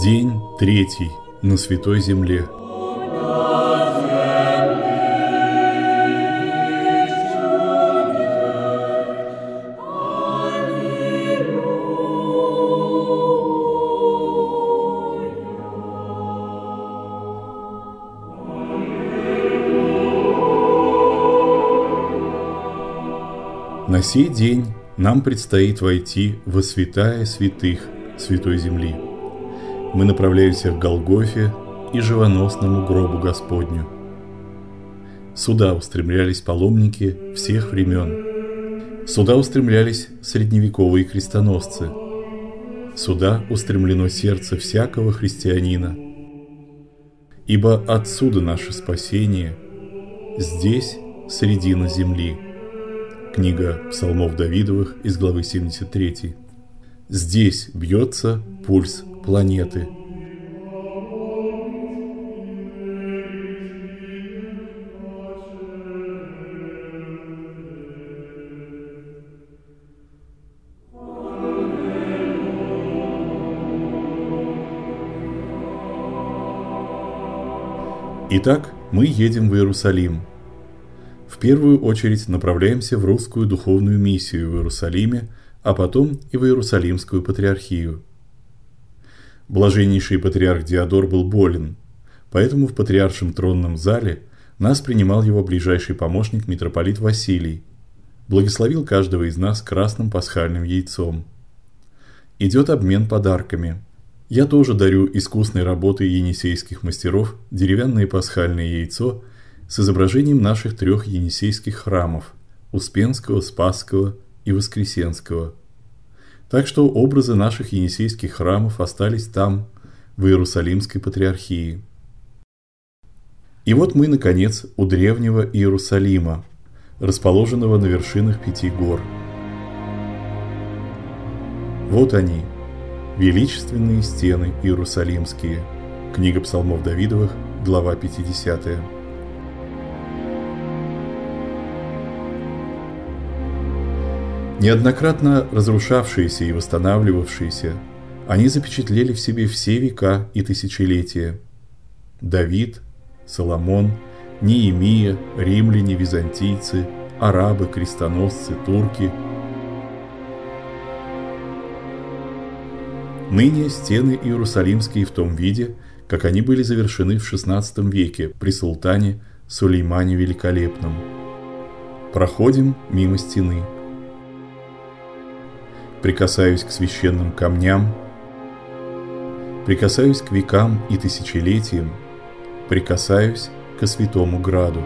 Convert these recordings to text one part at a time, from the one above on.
День третий на Святой Земле. На сей день нам предстоит войти во святая святых Святой Земли. Мы направляемся к Голгофе и живоносному гробу Господню. Сюда устремлялись паломники всех времен. Сюда устремлялись средневековые крестоносцы. Сюда устремлено сердце всякого христианина. Ибо отсюда наше спасение, здесь средина земли. Книга Псалмов Давидовых из главы 73. Здесь бьется пульс планеты. Итак, мы едем в Иерусалим. В первую очередь направляемся в русскую духовную миссию в Иерусалиме, а потом и в Иерусалимскую патриархию. Блаженнейший патриарх Диодор был болен, поэтому в патриаршем тронном зале нас принимал его ближайший помощник митрополит Василий, благословил каждого из нас красным пасхальным яйцом. Идет обмен подарками. Я тоже дарю искусной работой енисейских мастеров деревянное пасхальное яйцо с изображением наших 3 енисейских храмов – Успенского, Спасского и Воскресенского. Так что образы наших енисейских храмов остались там, в Иерусалимской патриархии. И вот мы, наконец, у древнего Иерусалима, расположенного на вершинах 5 гор. Вот они, величественные стены Иерусалимские. Книга Псалмов Давидовых, глава 50. Неоднократно разрушавшиеся и восстанавливавшиеся, они запечатлели в себе все века и тысячелетия. Давид, Соломон, Неемия, римляне, византийцы, арабы, крестоносцы, турки. Ныне стены Иерусалимские в том виде, как они были завершены в XVI веке при султане Сулеймане Великолепном. Проходим мимо стены. Прикасаюсь к священным камням, прикасаюсь к векам и тысячелетиям, прикасаюсь ко святому граду.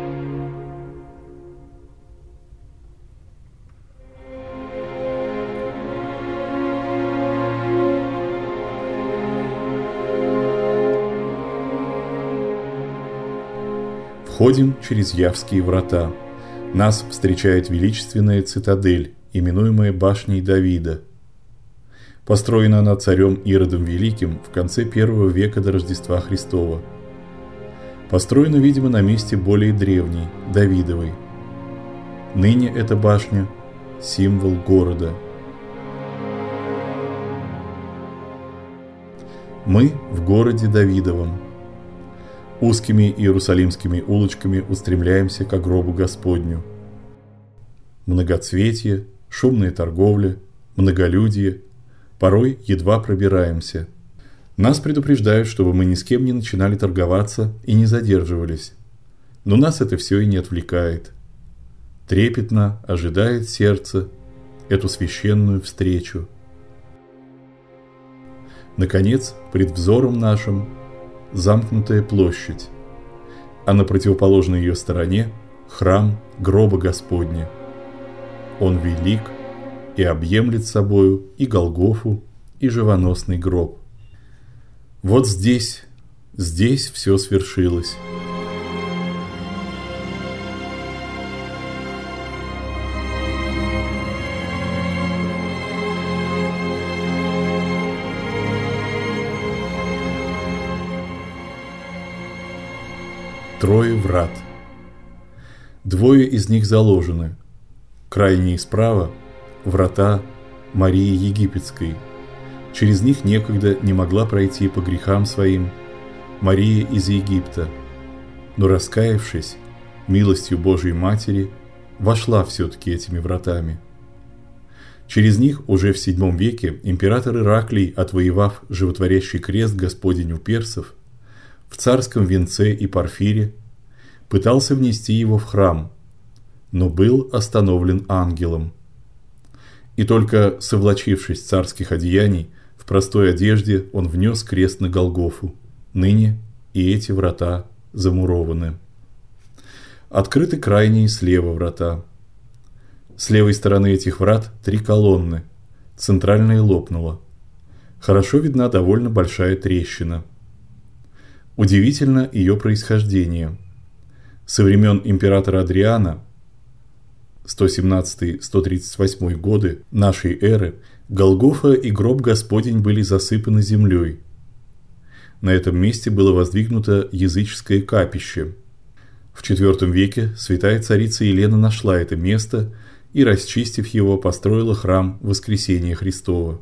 Входим через Явские врата. Нас встречает величественная цитадель, именуемая Башней Давида. Построена она царем Иродом Великим в конце I века до Рождества Христова. Построена, видимо, на месте более древней, Давидовой. Ныне эта башня – символ города. Мы в городе Давидовом. Узкими иерусалимскими улочками устремляемся к гробу Господню. Многоцветие, шумная торговля, многолюдие, порой едва пробираемся. Нас предупреждают, чтобы мы ни с кем не начинали торговаться и не задерживались. Но нас это все и не отвлекает. Трепетно ожидает сердце эту священную встречу. Наконец, пред взором нашим замкнутая площадь, а на противоположной ее стороне храм гроба Господня. Он велик и объемлет собою и Голгофу, и живоносный гроб. Вот здесь все свершилось. Трое врат. Двое из них заложены. Крайние справа – врата Марии Египетской, Через них некогда не могла пройти по грехам своим Мария из Египта, но, раскаявшись, милостью Божией Матери, вошла все-таки этими вратами. Через них уже в VII веке император Ираклий, отвоевав животворящий крест Господень у персов, в царском венце и парфире, пытался внести его в храм, но был остановлен ангелом. И только совлачившись царских одеяний, в простой одежде он внес крест на Голгофу. Ныне и эти врата замурованы. Открыты крайние слева врата. С левой стороны этих врат 3 колонны, центральная лопнула. Хорошо видна довольно большая трещина. Удивительно ее происхождение. Со времен императора Адриана, 117-138 годы нашей эры, Голгофа и гроб Господень были засыпаны землей. На этом месте было воздвигнуто языческое капище. В IV веке святая царица Елена нашла это место и, расчистив его, построила храм Воскресения Христова.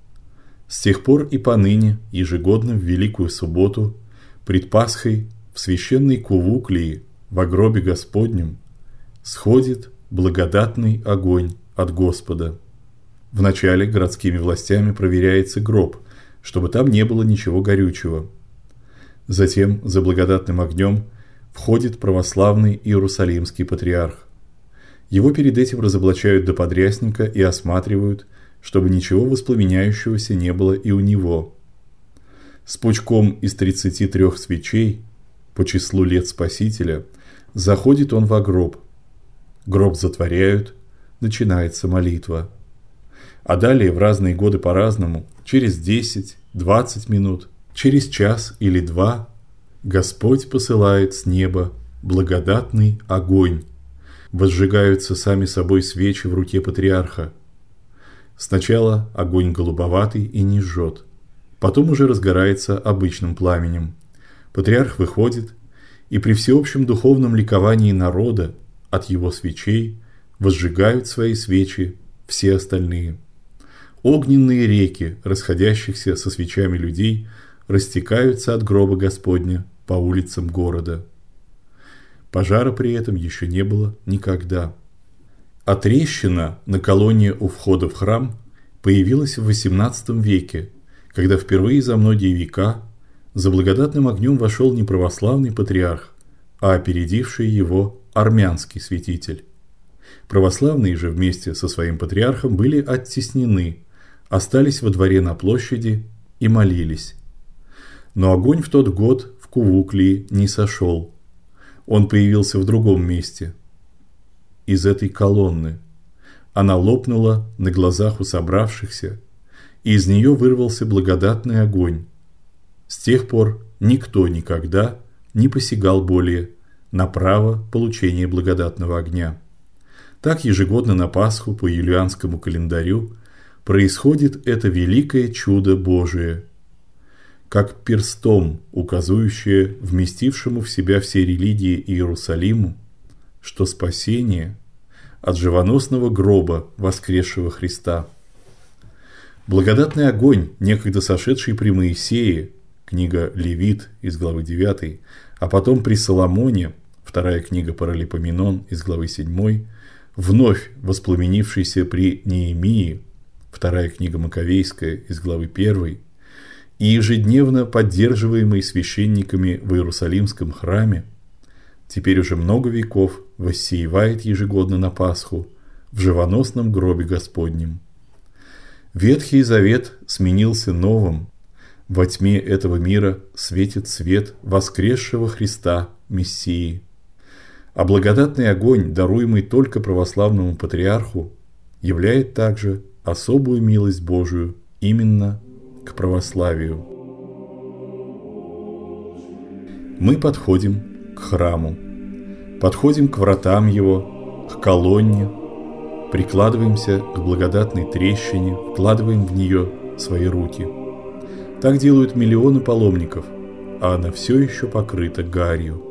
С тех пор и поныне, ежегодно в Великую Субботу, пред Пасхой, в священной Кувуклии, во гробе Господнем, сходит благодатный огонь от Господа. Вначале городскими властями проверяется гроб, чтобы там не было ничего горючего. Затем за благодатным огнем входит православный Иерусалимский патриарх. Его перед этим разоблачают до подрясника и осматривают, чтобы ничего воспламеняющегося не было и у него. С пучком из 33 свечей, по числу лет Спасителя, заходит он во гроб. Гроб затворяют, начинается молитва. А далее в разные годы по-разному, через 10-20 минут, через час или 2, Господь посылает с неба благодатный огонь. Возжигаются сами собой свечи в руке патриарха. Сначала огонь голубоватый и не жжет, потом уже разгорается обычным пламенем. Патриарх выходит, и при всеобщем духовном ликовании народа от его свечей возжигают свои свечи все остальные. Огненные реки, расходящихся со свечами людей, растекаются от гроба Господня по улицам города. Пожара при этом еще не было никогда. А трещина на колонне у входа в храм появилась в XVIII веке, когда впервые за многие века за благодатным огнем вошел не православный патриарх, а опередивший его армянский святитель. Православные же вместе со своим патриархом были оттеснены, остались во дворе на площади и молились. Но огонь в тот год в Кувуклии не сошел. Он появился в другом месте, из этой колонны. Она лопнула на глазах у собравшихся, и из нее вырвался благодатный огонь. С тех пор никто никогда не посягал более на право получения благодатного огня. Так ежегодно на Пасху по юлианскому календарю происходит это великое чудо Божие, как перстом, указывающее вместившему в себя все религии Иерусалиму, что спасение от живоносного гроба воскресшего Христа. Благодатный огонь, некогда сошедший при Моисее, книга Левит из главы 9, а потом при Соломоне, вторая книга Паралипоменон из главы 7, вновь воспламенившийся при Неемии, вторая книга Маковейская из главы 1, и ежедневно поддерживаемый священниками в Иерусалимском храме, теперь уже много веков воссеивает ежегодно на Пасху в живоносном гробе Господнем. Ветхий Завет сменился новым. Во тьме этого мира светит свет воскресшего Христа, Мессии. А благодатный огонь, даруемый только православному патриарху, являет также особую милость Божию именно к православию. Мы подходим к храму, подходим к вратам его, к колонне, прикладываемся к благодатной трещине, вкладываем в нее свои руки. Так делают миллионы паломников, а она все еще покрыта гарью.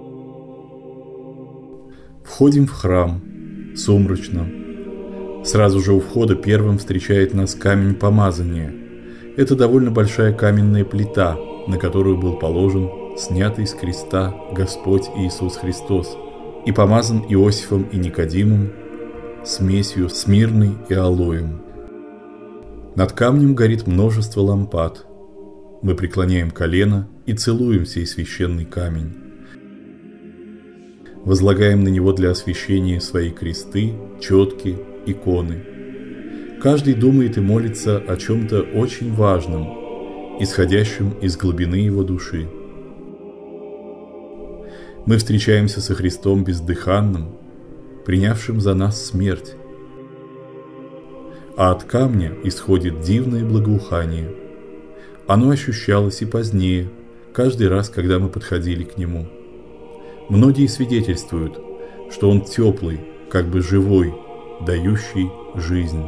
Входим в храм, сумрачно. Сразу же у входа первым встречает нас камень помазания. Это довольно большая каменная плита, на которую был положен снятый с креста Господь Иисус Христос и помазан Иосифом и Никодимом смесью смирной и алоем. Над камнем горит множество лампад. Мы преклоняем колено и целуем сей священный камень. Возлагаем на него для освящения свои кресты, четки, иконы. Каждый думает и молится о чем-то очень важном, исходящем из глубины его души. Мы встречаемся со Христом бездыханным, принявшим за нас смерть. А от камня исходит дивное благоухание. Оно ощущалось и позднее, каждый раз, когда мы подходили к нему. Многие свидетельствуют, что он теплый, как бы живой, дающий жизнь.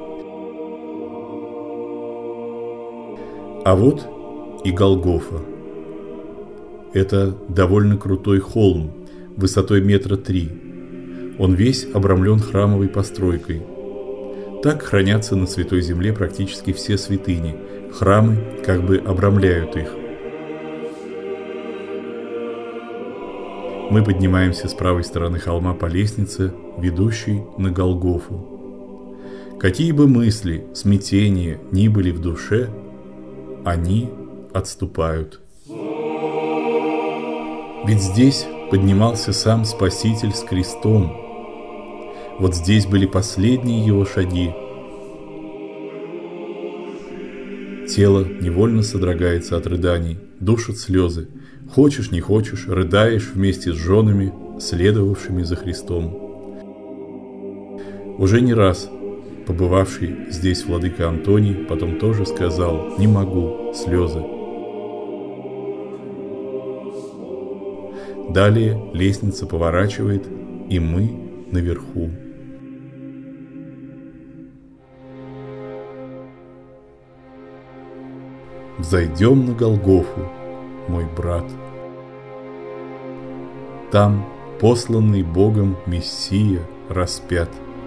А вот и Голгофа. Это довольно крутой холм, высотой 3 метра. Он весь обрамлен храмовой постройкой. Так хранятся на Святой Земле практически все святыни. Храмы как бы обрамляют их. Мы поднимаемся с правой стороны холма по лестнице, ведущей на Голгофу. Какие бы мысли, смятения ни были в душе, они отступают. Ведь здесь поднимался сам Спаситель с крестом. Вот здесь были последние его шаги. Тело невольно содрогается от рыданий, душат слезы. Хочешь, не хочешь, рыдаешь вместе с женами, следовавшими за Христом. Уже не раз побывавший здесь владыка Антоний потом тоже сказал: «Не могу, слезы». Далее лестница поворачивает, и мы наверху. Взойдем на Голгофу, мой брат. Там посланный Богом Мессия распят.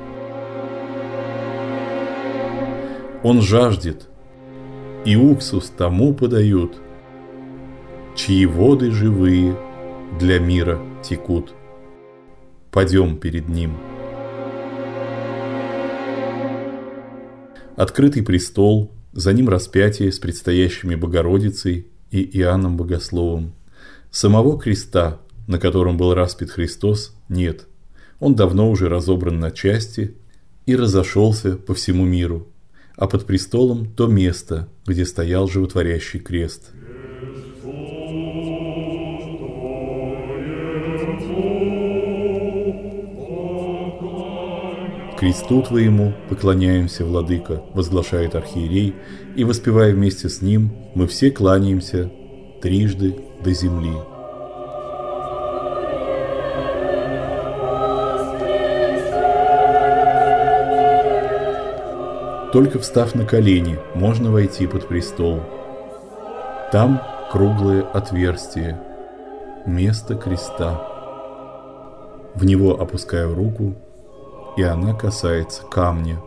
Он жаждет, и уксус тому подают, чьи воды живые для мира текут. Пойдем перед ним. Открытый престол, за ним распятие с предстоящими Богородицей и Иоанном Богословом. Самого креста, на котором был распят Христос, нет. Он давно уже разобран на части и разошелся по всему миру. А под престолом то место, где стоял животворящий крест. «Кресту Твоему поклоняемся, Владыка», – возглашает архиерей, и, воспевая вместе с ним, мы все кланяемся трижды до земли. Только встав на колени, можно войти под престол. Там круглое отверстие, место креста. В него опускаю руку, и она касается камня.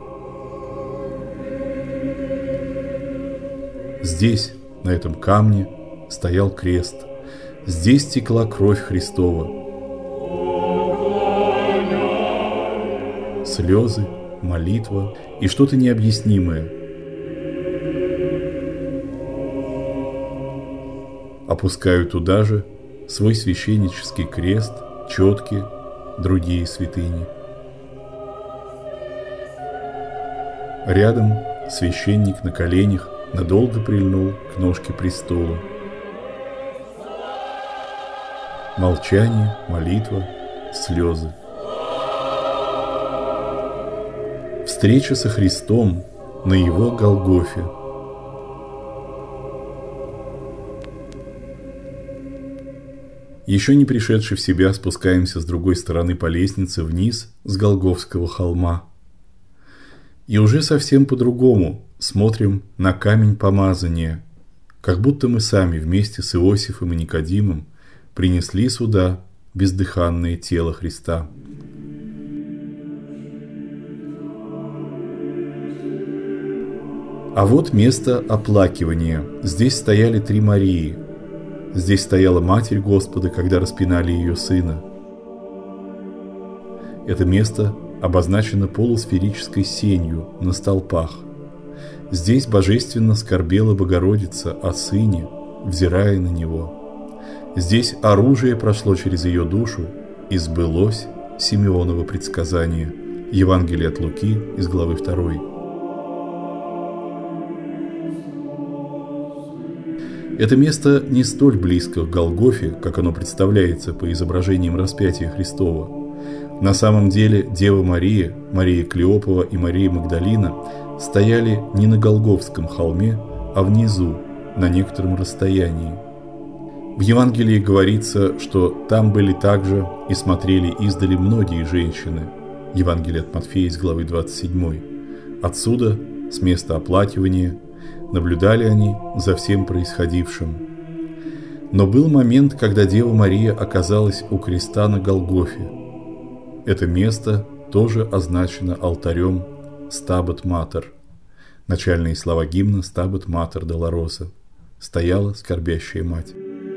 Здесь, на этом камне, стоял крест. Здесь текла кровь Христова. Слезы, молитва и что-то необъяснимое. Опускаю туда же свой священнический крест, четки, другие святыни. Рядом священник на коленях надолго прильнул к ножке престола. Молчание, молитва, слезы. Встреча со Христом на его Голгофе. Еще не пришедший в себя, спускаемся с другой стороны по лестнице вниз с Голгофского холма. И уже совсем по-другому смотрим на камень помазания, как будто мы сами вместе с Иосифом и Никодимом принесли сюда бездыханное тело Христа. А вот место оплакивания. Здесь стояли 3 Марии. Здесь стояла Матерь Господа, когда распинали ее Сына. Это место обозначено полусферической сенью на столпах. Здесь божественно скорбела Богородица о Сыне, взирая на Него. Здесь оружие прошло через ее душу, и сбылось Симеоново предсказание. Евангелие от Луки из главы 2. Это место не столь близко к Голгофе, как оно представляется по изображениям распятия Христова. На самом деле Дева Мария, Мария Клеопова и Мария Магдалина стояли не на Голгофском холме, а внизу, на некотором расстоянии. В Евангелии говорится, что там были также и смотрели издали многие женщины. Евангелие от Матфея из главы 27. Отсюда, с места оплакивания, наблюдали они за всем происходившим. Но был момент, когда Дева Мария оказалась у креста на Голгофе. Это место тоже означено алтарем «Стабат Матер». Начальные слова гимна «Стабат Матер Долороса». Стояла скорбящая мать.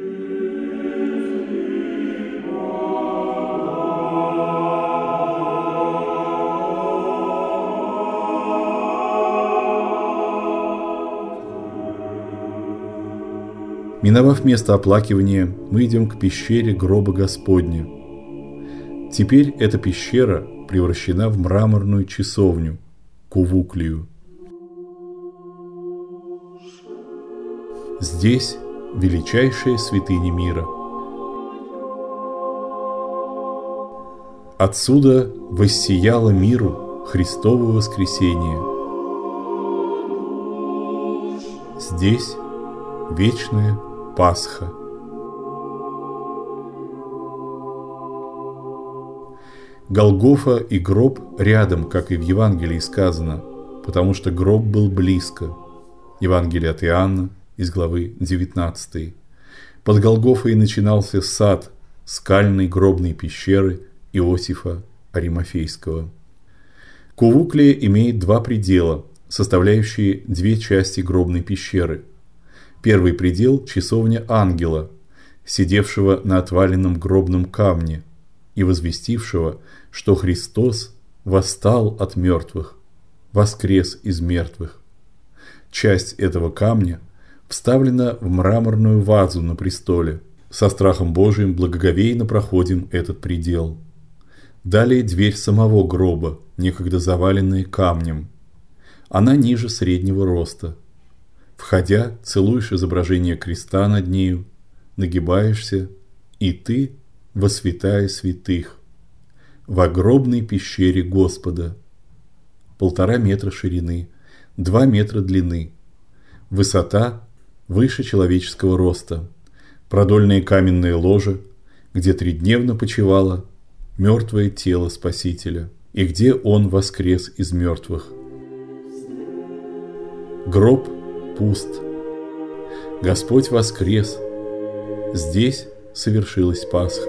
Миновав место оплакивания, мы идем к пещере гроба Господня. Теперь эта пещера превращена в мраморную часовню, Кувуклию. Здесь величайшая святыня мира. Отсюда воссияло миру Христово воскресение. Здесь вечная Пасха. Голгофа и гроб рядом, как и в Евангелии сказано, потому что гроб был близко. Евангелие от Иоанна из главы 19. Под Голгофой начинался сад скальной гробной пещеры Иосифа Аримафейского. Кувуклия имеет 2 предела, составляющие 2 части гробной пещеры. Первый предел – часовня ангела, сидевшего на отваленном гробном камне и возвестившего, что Христос восстал от мертвых, воскрес из мертвых. Часть этого камня вставлена в мраморную вазу на престоле. Со страхом Божиим благоговейно проходим этот предел. Далее дверь самого гроба, некогда заваленная камнем. Она ниже среднего роста. Входя, целуешь изображение креста над нею, нагибаешься, и ты во святая святых, во гробной пещере Господа. 1,5 метра ширины, 2 метра длины. Высота выше человеческого роста. Продольные каменные ложи, где 3-дневно почивало мертвое тело Спасителя, и где Он воскрес из мертвых. Гроб пуст. Господь воскрес. Здесь совершилась Пасха.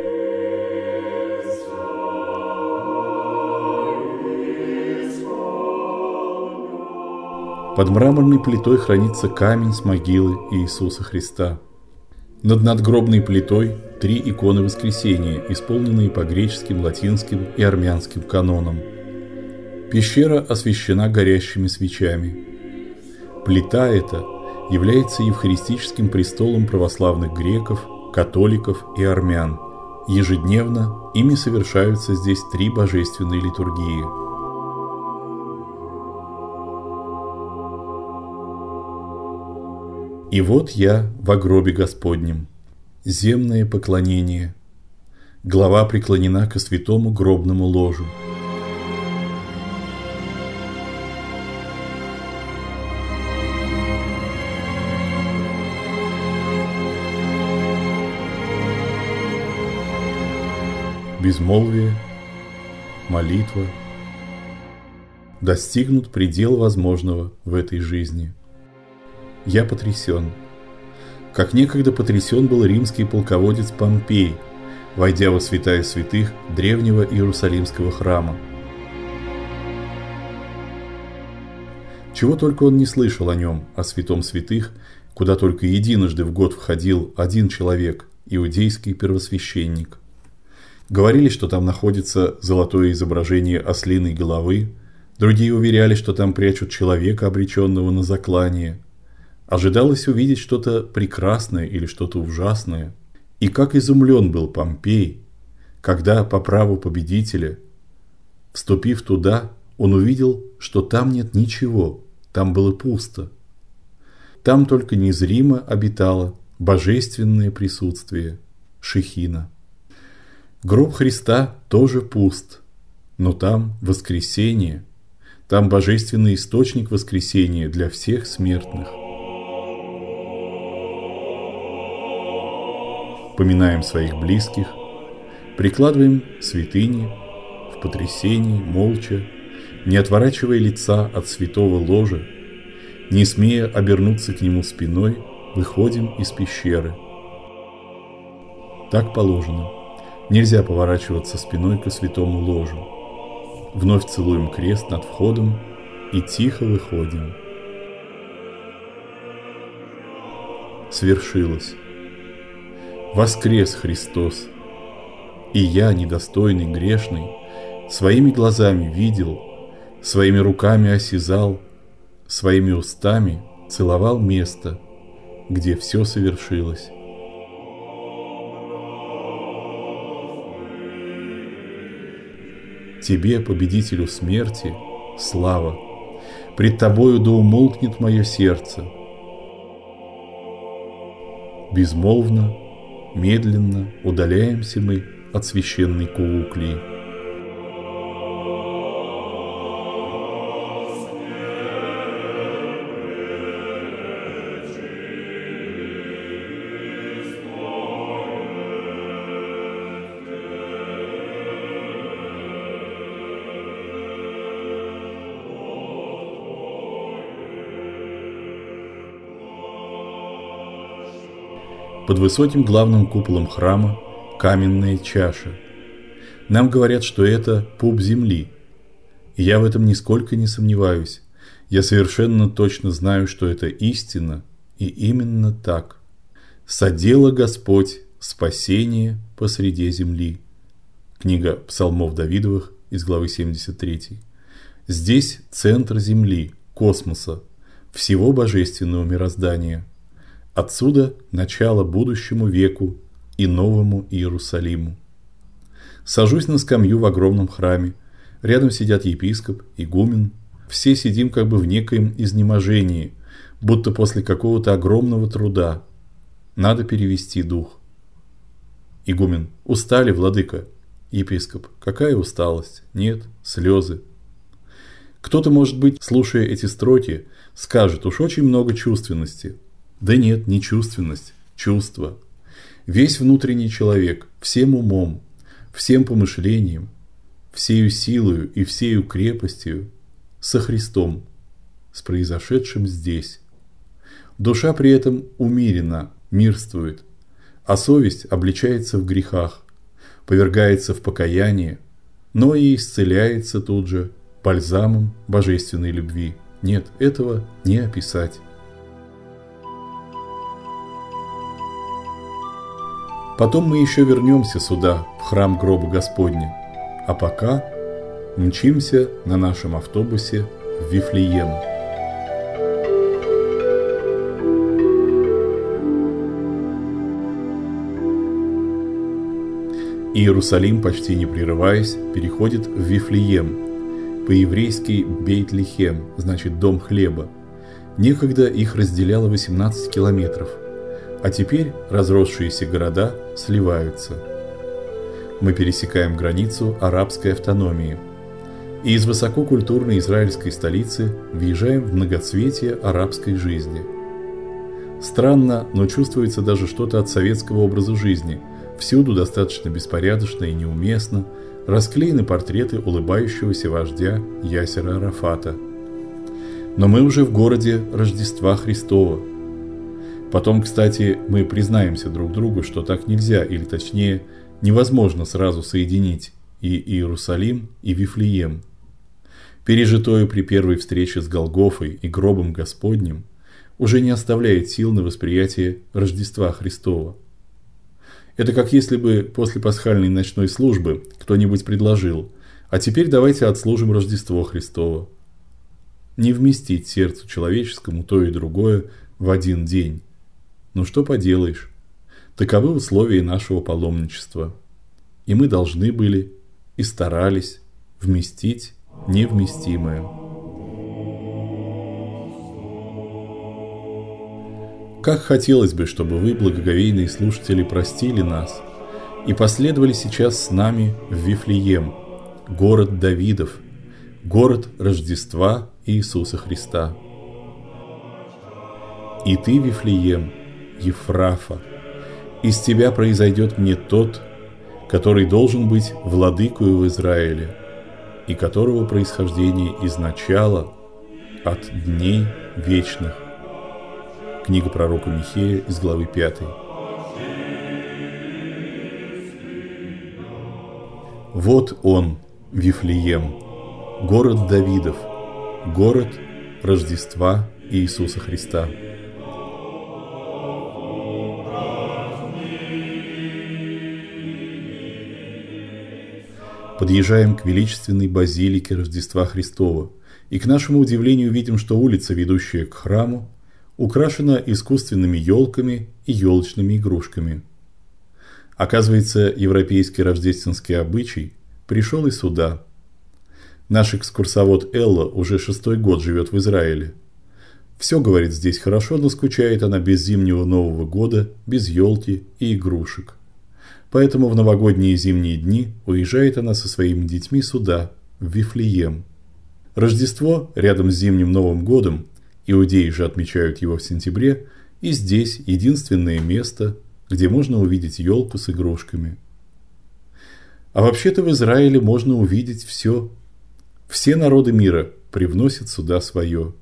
Под мраморной плитой хранится камень с могилы Иисуса Христа. Над надгробной плитой 3 иконы Воскресения, исполненные по греческим, латинским и армянским канонам. Пещера освещена горящими свечами. Плита эта является евхаристическим престолом православных греков, католиков и армян. Ежедневно ими совершаются здесь 3 божественные литургии. И вот я во гробе Господнем. Земное поклонение. Глава преклонена ко святому гробному ложу. Безмолвие, молитва достигнут предел возможного в этой жизни. Я потрясен. Как некогда потрясен был римский полководец Помпей, войдя во святая святых древнего Иерусалимского храма. Чего только он не слышал о нем, о святом святых, куда только единожды в год входил один человек, иудейский первосвященник. Говорили, что там находится золотое изображение ослиной головы, другие уверяли, что там прячут человека, обреченного на заклание. Ожидалось увидеть что-то прекрасное или что-то ужасное. И как изумлен был Помпей, когда по праву победителя, вступив туда, он увидел, что там нет ничего, там было пусто. Там только незримо обитало божественное присутствие Шехина. Гроб Христа тоже пуст, но там воскресение, там божественный источник воскресения для всех смертных. Поминаем своих близких, прикладываем святыни в потрясении, молча, не отворачивая лица от святого ложа, не смея обернуться к нему спиной, выходим из пещеры. Так положено. Нельзя поворачиваться спиной к святому ложу. Вновь целуем крест над входом и тихо выходим. Свершилось. Воскрес Христос, и я, недостойный, грешный, своими глазами видел, своими руками осязал, своими устами целовал место, где все совершилось. Тебе, победителю смерти, слава, пред тобою да умолкнет мое сердце. Безмолвно, медленно удаляемся мы от священной Кууклии. Под высоким главным куполом храма каменная чаша. Нам говорят, что это пуп земли. И я в этом нисколько не сомневаюсь. Я совершенно точно знаю, что это истина, и именно так. «Содело Господь спасение посреди земли». Книга Псалмов Давидовых из главы 73. Здесь центр земли, космоса, всего божественного мироздания. Отсюда начало будущему веку и новому Иерусалиму. Сажусь на скамью в огромном храме. Рядом сидят епископ, игумен. Все сидим как бы в некоем изнеможении, будто после какого-то огромного труда. Надо перевести дух. Игумен: устали, владыка? Епископ: какая усталость? Нет, слезы. Кто-то, может быть, слушая эти строки, скажет: уж очень много чувственности. Да нет, не чувственность, чувство. Весь внутренний человек, всем умом, всем помышлением, всею силою и всею крепостью со Христом, с произошедшим здесь. Душа при этом умерена, мирствует, а совесть обличается в грехах, повергается в покаяние, но и исцеляется тут же бальзамом божественной любви. Нет, этого не описать. Потом мы еще вернемся сюда, в храм гроба Господня, а пока мчимся на нашем автобусе в Вифлеем. Иерусалим, почти не прерываясь, переходит в Вифлеем, по-еврейски Бейт-Лехем, значит дом хлеба. Некогда их разделяло 18 километров. А теперь разросшиеся города сливаются. Мы пересекаем границу арабской автономии. И из высококультурной израильской столицы въезжаем в многоцветие арабской жизни. Странно, но чувствуется даже что-то от советского образа жизни. Всюду достаточно беспорядочно и неуместно расклеены портреты улыбающегося вождя Ясера Арафата. Но мы уже в городе Рождества Христова. Потом, кстати, мы признаемся друг другу, что так нельзя, или точнее, невозможно сразу соединить и Иерусалим, и Вифлеем. пережитое при первой встрече с Голгофой и гробом Господним, уже не оставляет сил на восприятие Рождества Христова. Это как если бы после пасхальной ночной службы кто-нибудь предложил: «А теперь давайте отслужим Рождество Христово». Не вместить сердцу человеческому то и другое в один день. Но что поделаешь, таковы условия нашего паломничества. И мы должны были и старались вместить невместимое. Как хотелось бы, чтобы вы, благоговейные слушатели, простили нас и последовали сейчас с нами в Вифлеем, город Давидов, город Рождества Иисуса Христа. «И ты, Вифлеем, Ефрафа, из тебя произойдет мне тот, который должен быть владыкою в Израиле, и которого происхождение из начала, от дней вечных». Книга пророка Михея из главы 5. Вот он, Вифлеем, город Давидов, город Рождества Иисуса Христа. Подъезжаем к величественной базилике Рождества Христова, и к нашему удивлению видим, что улица, ведущая к храму, украшена искусственными елками и елочными игрушками. Оказывается, европейский рождественский обычай пришел и сюда. Наш экскурсовод Элла уже 6-й год живет в Израиле. Все, говорит, здесь хорошо, но скучает она без зимнего Нового года, без елки и игрушек. Поэтому в новогодние и зимние дни уезжает она со своими детьми сюда, в Вифлеем. Рождество рядом с зимним Новым годом, иудеи же отмечают его в сентябре, и здесь единственное место, где можно увидеть елку с игрушками. А вообще-то в Израиле можно увидеть все. Все народы мира привносят сюда свое.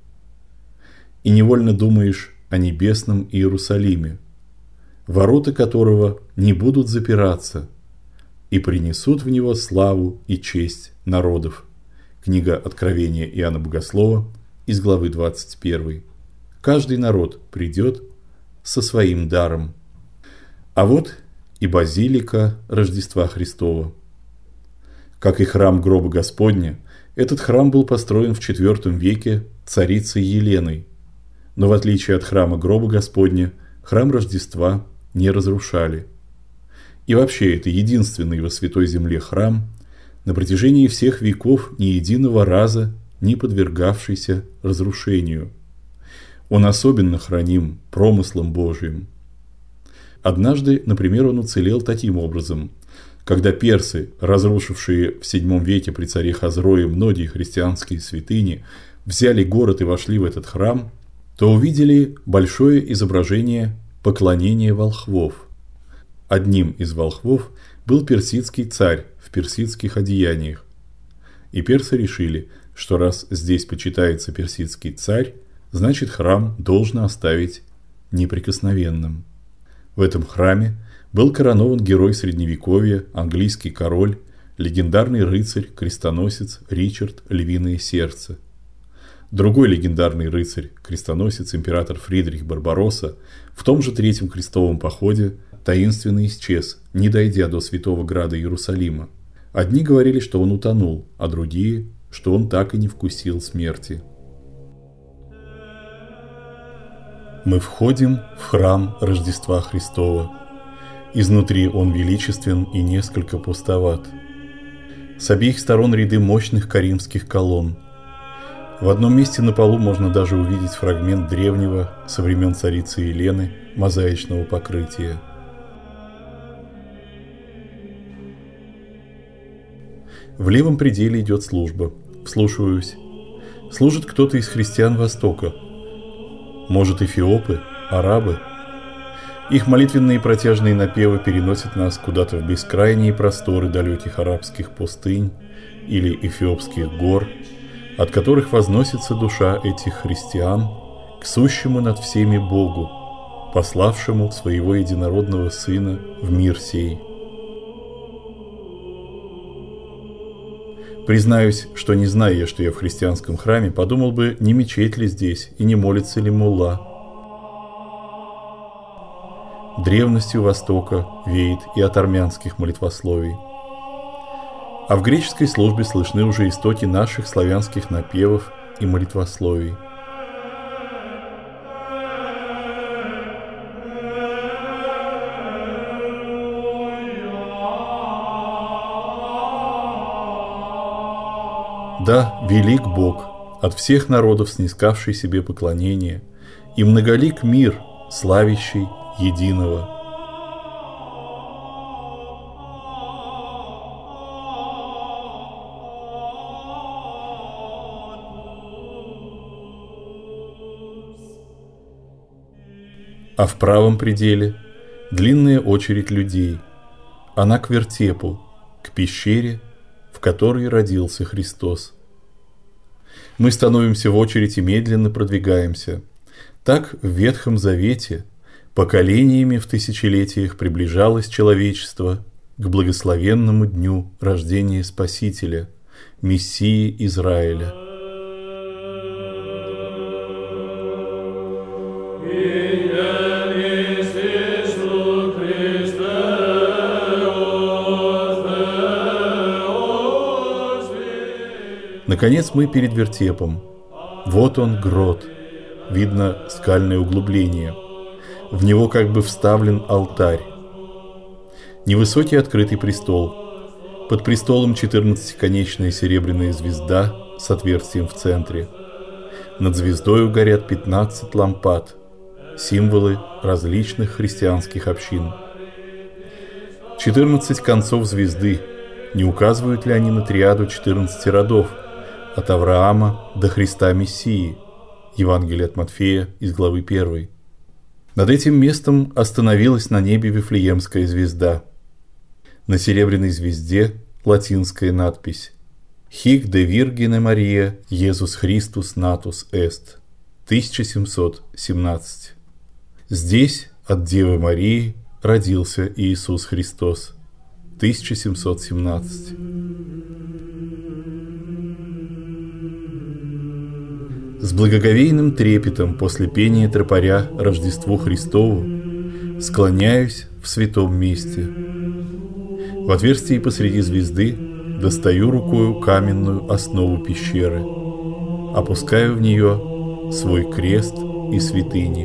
И невольно думаешь о небесном Иерусалиме, ворота которого не будут запираться, и принесут в него славу и честь народов. Книга Откровения Иоанна Богослова из главы 21. Каждый народ придет со своим даром. А вот и базилика Рождества Христова. Как и храм гроба Господня, этот храм был построен в IV веке царицей Еленой. Но в отличие от храма гроба Господня, храм Рождества не разрушали. И вообще это единственный во Святой Земле храм, на протяжении всех веков ни единого раза не подвергавшийся разрушению. Он особенно храним промыслом Божиим. Однажды, например, он уцелел таким образом. Когда персы, разрушившие в VII веке при царе Хазрое многие христианские святыни, взяли город и вошли в этот храм, то увидели большое изображение поклонения волхвов. Одним из волхвов был персидский царь в персидских одеяниях. И персы решили, что раз здесь почитается персидский царь, значит храм должно оставить неприкосновенным. В этом храме был коронован герой Средневековья, английский король, легендарный рыцарь, крестоносец Ричард Львиное Сердце. Другой легендарный рыцарь, крестоносец император Фридрих Барбаросса, в том же Третьем крестовом походе таинственно исчез, не дойдя до Святого Града Иерусалима. Одни говорили, что он утонул, а другие, что он так и не вкусил смерти. Мы входим в храм Рождества Христова. Изнутри он величествен и несколько пустоват. С обеих сторон ряды мощных коринфских колонн. В одном месте на полу можно даже увидеть фрагмент древнего, со времен царицы Елены, мозаичного покрытия. В левом пределе идет служба. Вслушиваюсь. Служит кто-то из христиан Востока. Может, эфиопы, арабы. Их молитвенные протяжные напевы переносят нас куда-то в бескрайние просторы далеких арабских пустынь или эфиопских гор, от которых возносится душа этих христиан к сущему над всеми Богу, пославшему своего единородного Сына в мир сей. Признаюсь, что не зная я, что я в христианском храме, подумал бы, не мечеть ли здесь и не молится ли мулла. Древностью Востока веет и от армянских молитвословий. А в греческой службе слышны уже истоки наших славянских напевов и молитвословий. Да, велик Бог, от всех народов снискавший себе поклонение, и многолик мир, славящий единого. А в правом пределе длинная очередь людей. Она к вертепу, к пещере, в которой родился Христос. Мы становимся в очередь и медленно продвигаемся. Так в Ветхом Завете поколениями в тысячелетиях приближалось человечество к благословенному дню рождения Спасителя, Мессии Израиля. Наконец мы перед вертепом. Вот он, грот. Видно скальное углубление. В него как бы вставлен алтарь. Невысокий открытый престол. Под престолом 14-конечная серебряная звезда с отверстием в центре. Над звездою горят 15 лампад, символы различных христианских общин. 14 концов звезды. Не указывают ли они на триаду 14 родов? От Авраама до Христа Мессии. Евангелие от Матфея из главы 1. Над этим местом остановилась на небе Вифлеемская звезда. На серебряной звезде латинская надпись «Hic de Virgine Maria Jesus Christus natus est» 1717. Здесь от Девы Марии родился Иисус Христос 1717. С благоговейным трепетом после пения тропаря Рождеству Христову склоняюсь в святом месте. В отверстии посреди звезды достаю рукою каменную основу пещеры, опускаю в нее свой крест и святыни.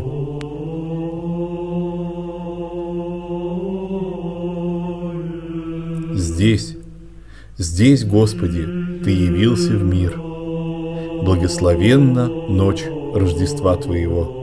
Здесь, Господи, Ты явился в мир. Благословенна ночь Рождества Твоего.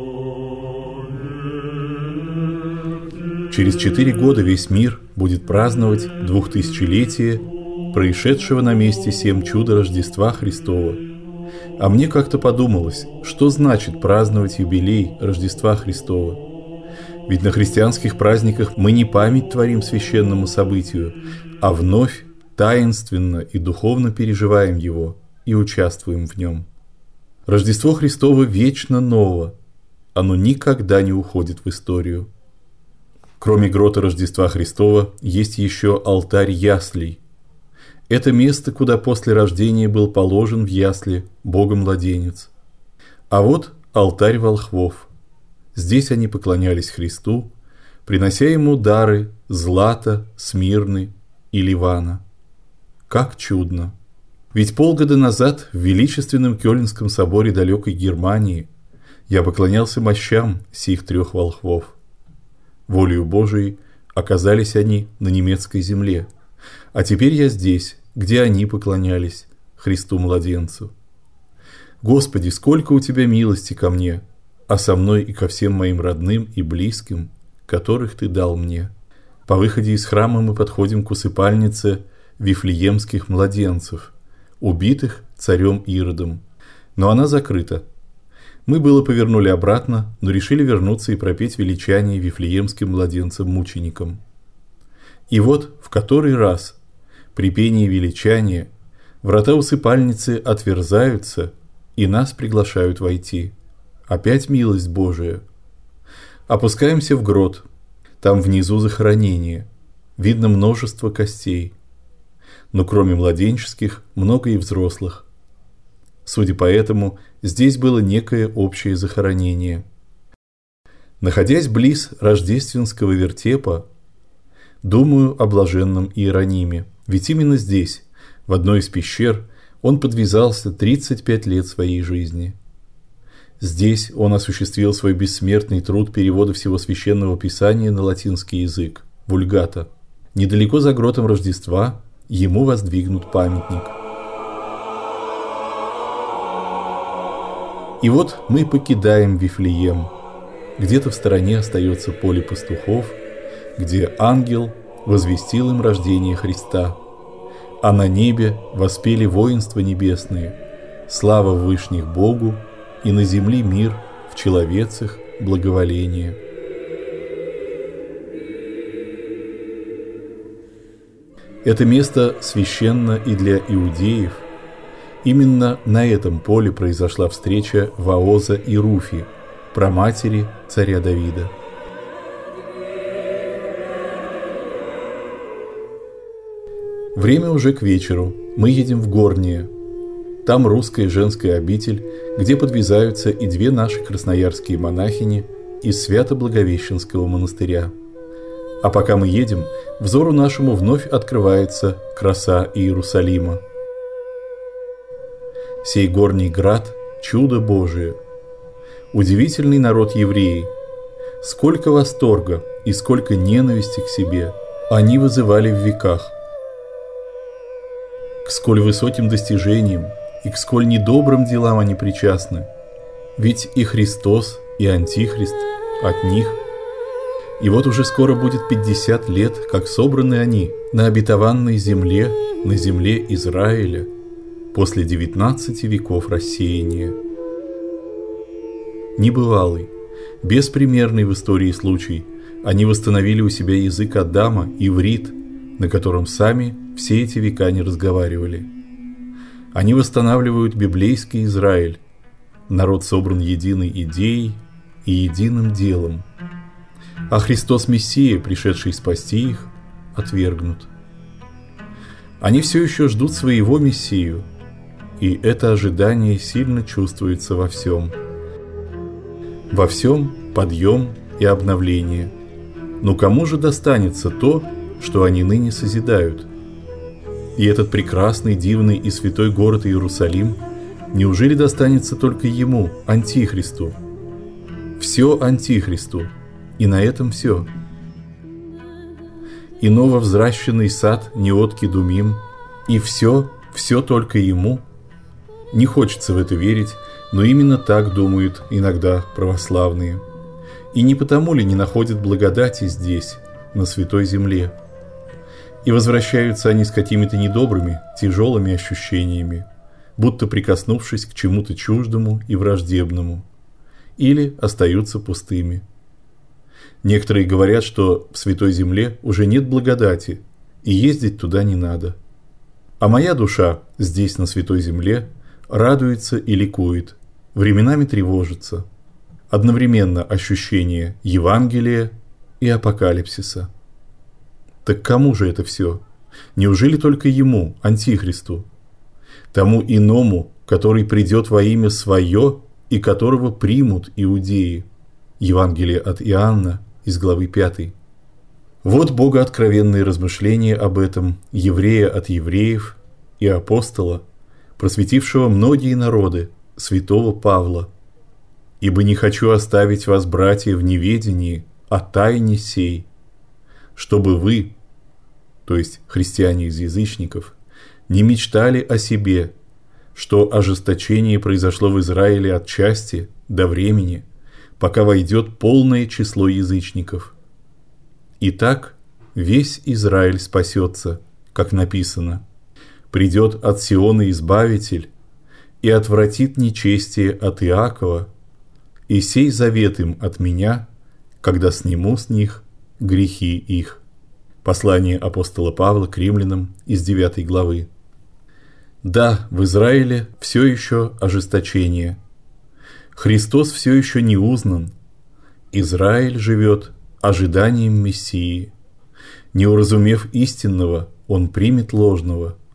Через 4 года весь мир будет праздновать 2000-летие происшедшего на месте 7 чуда Рождества Христова. А мне как-то подумалось, что значит праздновать юбилей Рождества Христова? Ведь на христианских праздниках мы не память творим священному событию, а вновь таинственно и духовно переживаем его и участвуем в нем. Рождество Христово вечно ново, оно никогда не уходит в историю. Кроме грота Рождества Христова есть еще алтарь яслей. Это место, куда после рождения был положен в ясли Бога-младенец. А вот алтарь волхвов. Здесь они поклонялись Христу, принося ему дары злата, смирны и ливана. Как чудно! Ведь полгода назад в величественном Кёльнском соборе далекой Германии я поклонялся мощам сих 3 волхвов. Волею Божией оказались они на немецкой земле, а теперь я здесь, где они поклонялись Христу-младенцу. Господи, сколько у Тебя милости ко мне, а со мной и ко всем моим родным и близким, которых Ты дал мне. По выходе из храма мы подходим к усыпальнице вифлеемских младенцев, убитых царем Иродом, но она закрыта. Мы было повернули обратно, но решили вернуться и пропеть величание вифлеемским младенцам-мученикам. И вот в который раз при пении величания врата усыпальницы отверзаются, и нас приглашают войти. Опять милость Божия. Опускаемся в грот. Там внизу захоронение. Видно множество костей. но кроме младенческих, много и взрослых. Судя по этому, здесь было некое общее захоронение. Находясь близ рождественского вертепа, думаю о блаженном Иерониме, ведь именно здесь, в одной из пещер, он подвязался 35 лет своей жизни. Здесь он осуществил свой бессмертный труд перевода всего священного писания на латинский язык, вульгата. Недалеко за гротом Рождества ему воздвигнут памятник. И вот мы покидаем Вифлеем. Где-то в стороне остается поле пастухов, где ангел возвестил им рождение Христа, а на небе воспели воинства небесные, слава в вышних Богу, и на земле мир, в человецах благоволение. Это место священно и для иудеев. Именно на этом поле произошла встреча Вооза и Руфи, праматери царя Давида. Время уже к вечеру. Мы едем в Горнее. Там русская женская обитель, где подвязаются и две наши красноярские монахини из Свято-Благовещенского монастыря. А пока мы едем, взору нашему вновь открывается краса Иерусалима. Сей горний град – чудо Божие. Удивительный народ евреи. Сколько восторга и сколько ненависти к себе они вызывали в веках. К сколь высоким достижениям и к сколь недобрым делам они причастны. Ведь и Христос, и Антихрист от них. И вот уже скоро будет 50 лет, как собраны они на обетованной земле, на земле Израиля, после 19 веков рассеяния. Небывалый, беспримерный в истории случай, они восстановили у себя язык Адама, иврит, на котором сами все эти века не разговаривали. Они восстанавливают библейский Израиль. Народ собран единой идеей и единым делом. А Христос Мессия, пришедший спасти их, отвергнут. Они все еще ждут своего Мессию, и это ожидание сильно чувствуется во всем. Во всем подъем и обновление. Но кому же достанется то, что они ныне созидают? И этот прекрасный, дивный и святой город Иерусалим, неужели достанется только ему, Антихристу? Все Антихристу, и на этом все. И нововзращенный сад Неот-Кедумим, и все только ему? Не хочется в это верить, но именно так думают иногда православные. И не потому ли не находят благодати здесь, на святой земле? И возвращаются они с какими-то недобрыми, тяжелыми ощущениями, будто прикоснувшись к чему-то чуждому и враждебному, или остаются пустыми. Некоторые говорят, что в Святой Земле уже нет благодати, и ездить туда не надо. А моя душа здесь, на Святой Земле, радуется и ликует, временами тревожится. Одновременно ощущение Евангелия и апокалипсиса. Так кому же это все? Неужели только ему, Антихристу? Тому иному, который придет во имя свое и которого примут иудеи. Евангелие от Иоанна из главы 5. Вот богооткровенные размышления об этом еврея от евреев и апостола, просветившего многие народы, святого Павла. «Ибо не хочу оставить вас, братья, в неведении о тайне сей, чтобы вы, то есть христиане из язычников, не мечтали о себе, что ожесточение произошло в Израиле от части до времени, пока войдет полное число язычников. Итак, весь Израиль спасется, как написано. Придет от Сиона Избавитель и отвратит нечестие от Иакова, и сей завет им от меня, когда сниму с них грехи их». Послание апостола Павла к римлянам из 9 главы. Да, в Израиле все еще ожесточение. Христос все еще не узнан. Израиль живет ожиданием Мессии. Не уразумев истинного, он примет ложного,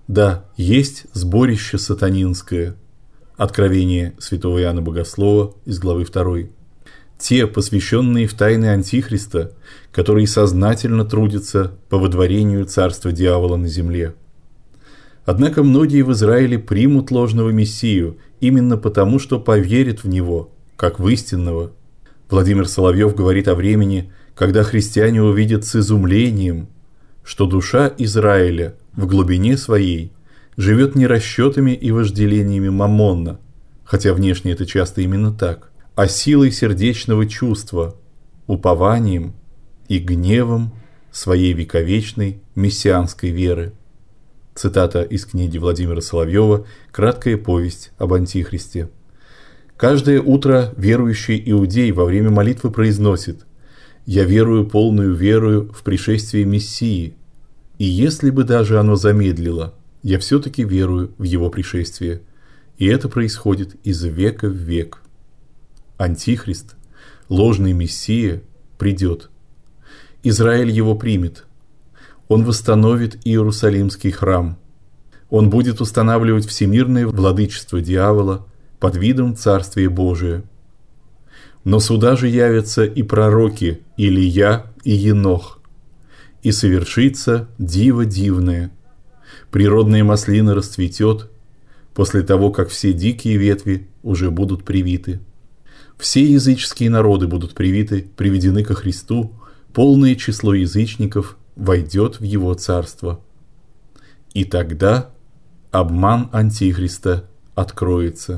Да, есть сборище сатанинское. Откровение святого Иоанна Богослова из главы 2. Те, посвященные в тайны Антихриста, которые сознательно трудятся по водворению царства дьявола на земле. Однако многие в Израиле примут ложного Мессию именно потому, что поверят в него, как в истинного. Владимир Соловьев говорит о времени, когда христиане увидят с изумлением, что душа Израиля в глубине своей живет не расчетами и вожделениями маммона, хотя внешне это часто именно так, а силой сердечного чувства, упованием и гневом своей вековечной мессианской веры. Цитата из книги Владимира Соловьева «Краткая повесть об Антихристе». Каждое утро верующий иудей во время молитвы произносит: «Я верую полную верою в пришествие Мессии, и если бы даже оно замедлило, я все-таки верую в его пришествие». И это происходит из века в век. Антихрист, ложный Мессия, придет. Израиль его примет. Он восстановит Иерусалимский храм. Он будет устанавливать всемирное владычество дьявола под видом Царствия Божия. Но сюда же явятся и пророки Илия и Енох, и совершится диво дивное. Природная маслина расцветет после того, как все дикие ветви уже будут привиты. Все языческие народы будут приведены ко Христу, полное число язычников войдет в его царство. И тогда обман Антихриста откроется.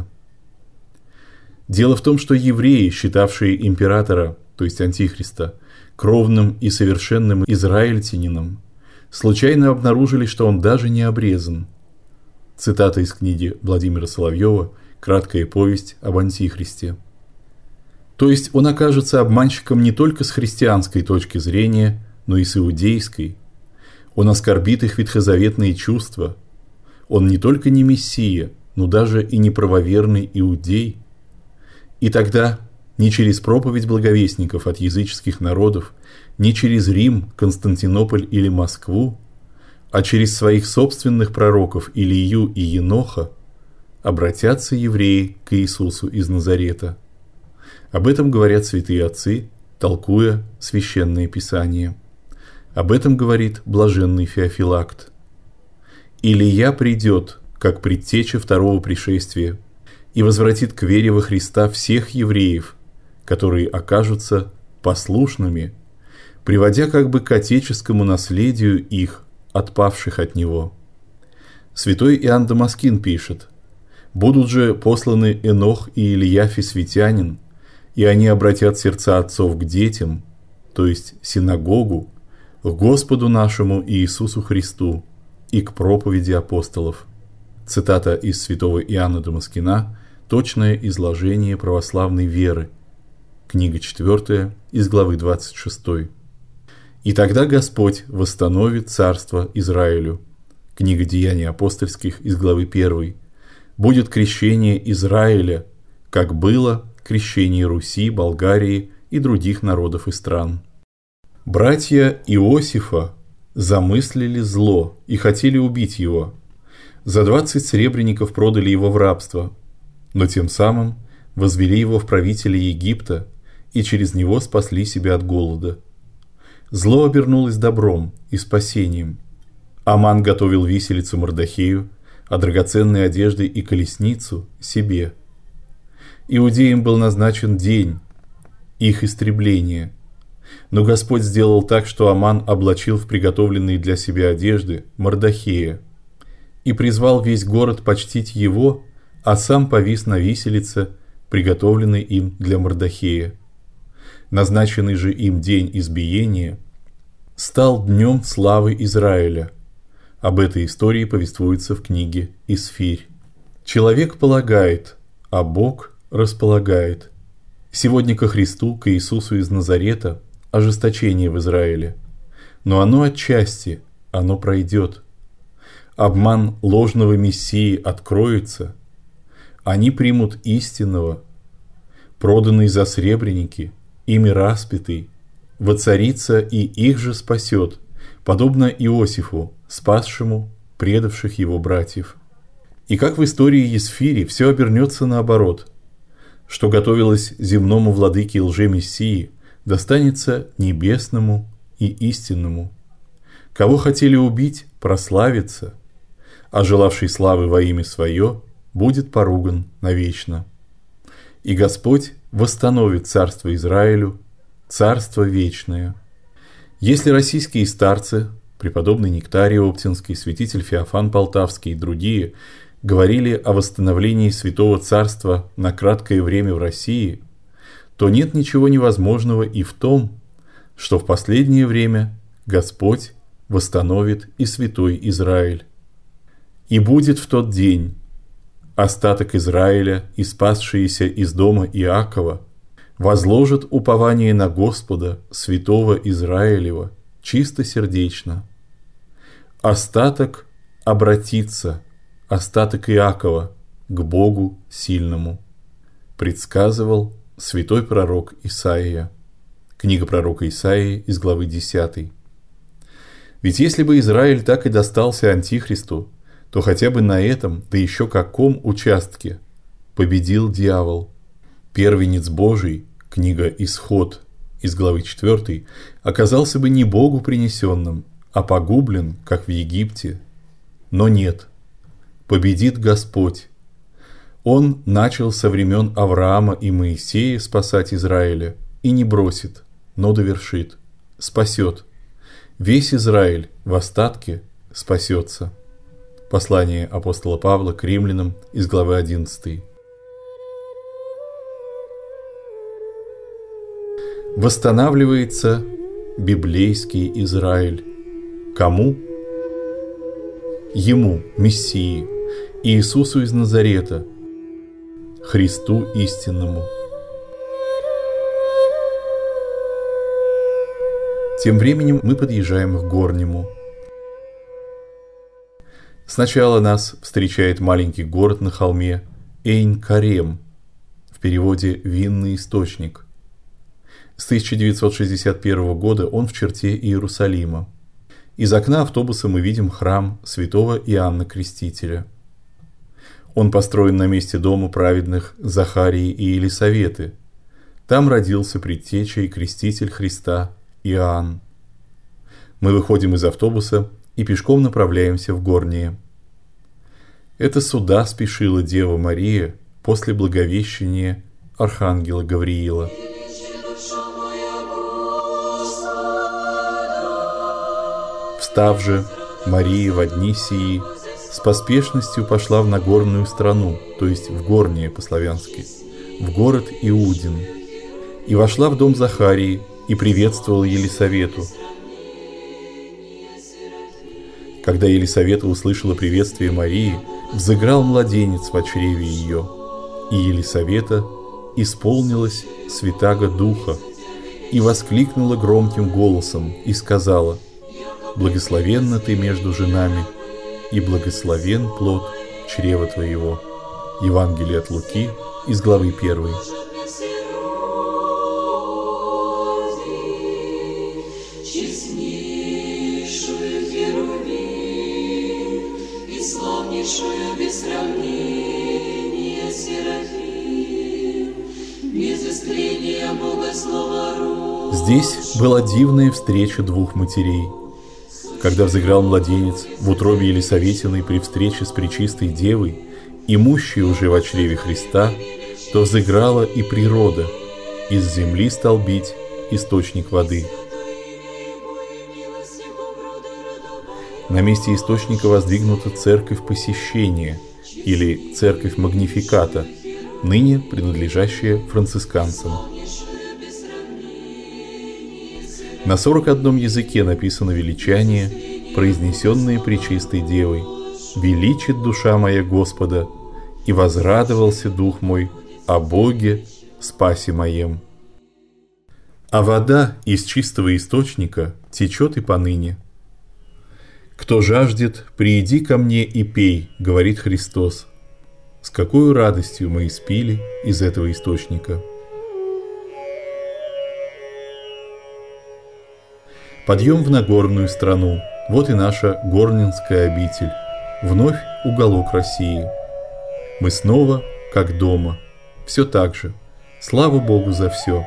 Дело в том, что евреи, считавшие императора, то есть Антихриста, кровным и совершенным израильтянином, случайно обнаружили, что он даже не обрезан. Цитата из книги Владимира Соловьева «Краткая повесть об Антихристе». То есть он окажется обманщиком не только с христианской точки зрения, но и с иудейской. Он оскорбит их ветхозаветные чувства. Он не только не Мессия, но даже и не правоверный иудей. И тогда ни через проповедь благовестников от языческих народов, ни через Рим, Константинополь или Москву, а через своих собственных пророков Илию и Еноха обратятся евреи к Иисусу из Назарета. Об этом говорят святые отцы, толкуя Священное Писание. Об этом говорит блаженный Феофилакт. «Илия придет, как предтеча второго пришествия, и возвратит к вере во Христа всех евреев, которые окажутся послушными, приводя как бы к отеческому наследию их, отпавших от него». Святой Иоанн Дамаскин пишет: «Будут же посланы Энох и Илия Фисвитянин, и они обратят сердца отцов к детям, то есть синагогу, к Господу нашему Иисусу Христу и к проповеди апостолов». Цитата из святого Иоанна Дамаскина «Точное изложение православной веры». Книга 4 из главы 26. «И тогда Господь восстановит царство Израилю». Книга Деяний апостольских из главы 1. «Будет крещение Израиля, как было крещение Руси, Болгарии и других народов и стран». Братья Иосифа замыслили зло и хотели убить его. За 20 сребреников продали его в рабство, но тем самым возвели его в правителя Египта и через него спасли себя от голода. Зло обернулось добром и спасением. Аман готовил виселицу Мордохею, а драгоценные одежды и колесницу себе. Иудеям был назначен день их истребления, но Господь сделал так, что Аман облачил в приготовленные для себя одежды Мордохея и призвал весь город почтить его, а сам повис на виселице, приготовленной им для Мордохея. Назначенный же им день избиения стал днем славы Израиля. Об этой истории повествуется в книге Исфирь. Человек полагает, а Бог располагает. Сегодня ко Христу, к Иисусу из Назарета, ожесточение в Израиле. Но оно отчасти, оно пройдет. Обман ложного Мессии откроется. Они примут истинного, проданный за сребреники, ими распятый, воцарится и их же спасет, подобно Иосифу, спасшему предавших его братьев. И как в истории Есфири все обернется наоборот. Что готовилось земному владыке лжемессии, достанется небесному и истинному. Кого хотели убить, прославится, а желавший славы во имя свое будет поруган навечно. И Господь восстановит царство Израилю, царство вечное. Если российские старцы, преподобный Нектарий Оптинский, святитель Феофан Полтавский и другие, говорили о восстановлении Святого Царства на краткое время в России, то нет ничего невозможного и в том, что в последнее время Господь восстановит и Святой Израиль. И будет в тот день остаток Израиля и спасшиеся из дома Иакова возложат упование на Господа, Святого Израилева, чистосердечно. Остаток обратится, остаток Иакова, к Богу сильному, предсказывал святой пророк Исаия. Книга пророка Исаии из главы 10. Ведь если бы Израиль так и достался Антихристу, то хотя бы на этом, да еще каком участке, победил дьявол. Первенец Божий, книга Исход из главы 4, оказался бы не Богу принесенным, а погублен, как в Египте. Но нет, победит Господь. Он начал со времен Авраама и Моисея спасать Израиля и не бросит, но довершит, спасет. Весь Израиль в остатке спасется. Послание апостола Павла к римлянам из главы 11. Восстанавливается библейский Израиль. Кому? Ему, Мессии, Иисусу из Назарета, Христу истинному. Тем временем мы подъезжаем к Горнему. Сначала нас встречает маленький город на холме Эйн-Карем, в переводе «винный источник». С 1961 года он в черте Иерусалима. Из окна автобуса мы видим храм святого Иоанна Крестителя. Он построен на месте дома праведных Захарии и Елисаветы. Там родился предтеча и креститель Христа Иоанн. Мы выходим из автобуса и пешком направляемся в Горнее. Это сюда спешила Дева Мария после благовещения архангела Гавриила. Встав же, Мария во дни сии с поспешностью пошла в Нагорную страну, то есть в Горнее по-славянски, в город Иудин, и вошла в дом Захарии и приветствовала Елисавету. Когда Елисавета услышала приветствие Марии, взыграл младенец в чреве ее, и Елисавета исполнилась святаго Духа и воскликнула громким голосом и сказала: «Благословенна ты между женами, и благословен плод чрева твоего». Евангелие от Луки из главы 1. Без сравнения Серафим, без истления Бога слова рук. Здесь была дивная встреча двух матерей. Когда взыграл младенец в утробе Елисаветиной при встрече с Пречистой Девой, имущей уже во чреве Христа, то взыграла и природа, из земли стал бить источник воды. На месте источника воздвигнута церковь Посещения или церковь Магнификата, ныне принадлежащая францисканцам. На 41 языке написано величание, произнесенное Пречистой Девой: «Величит душа моя Господа, и возрадовался дух мой о Боге спасе моем». А вода из чистого источника течет и поныне. «Кто жаждет, прииди ко мне и пей», — говорит Христос. С какой радостью мы испили из этого источника. Подъем в Нагорную страну. Вот и наша Горненская обитель. Вновь уголок России. Мы снова, как дома, все так же. Слава Богу за все.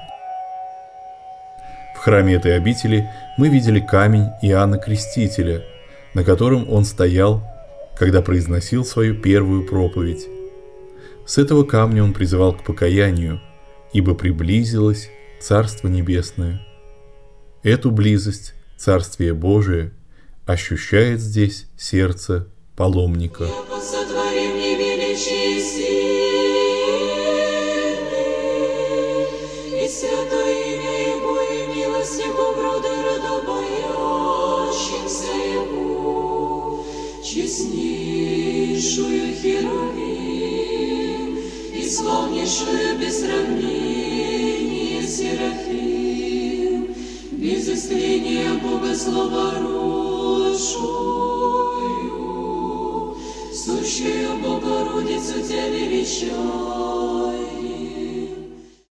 В храме этой обители мы видели камень Иоанна Крестителя, на котором он стоял, когда произносил свою первую проповедь. С этого камня он призывал к покаянию, ибо приблизилось Царство Небесное. Эту близость Царствия Божия ощущает здесь сердце паломника. Сотвори мне величие силы, и святое имя Его, и милость Его в роды родов боящимся Его, честнейшую Херувим, и славнейшую без сравнения Серафим, без истления Бога Слова росшую, сущую Богородицу Тебя величаю.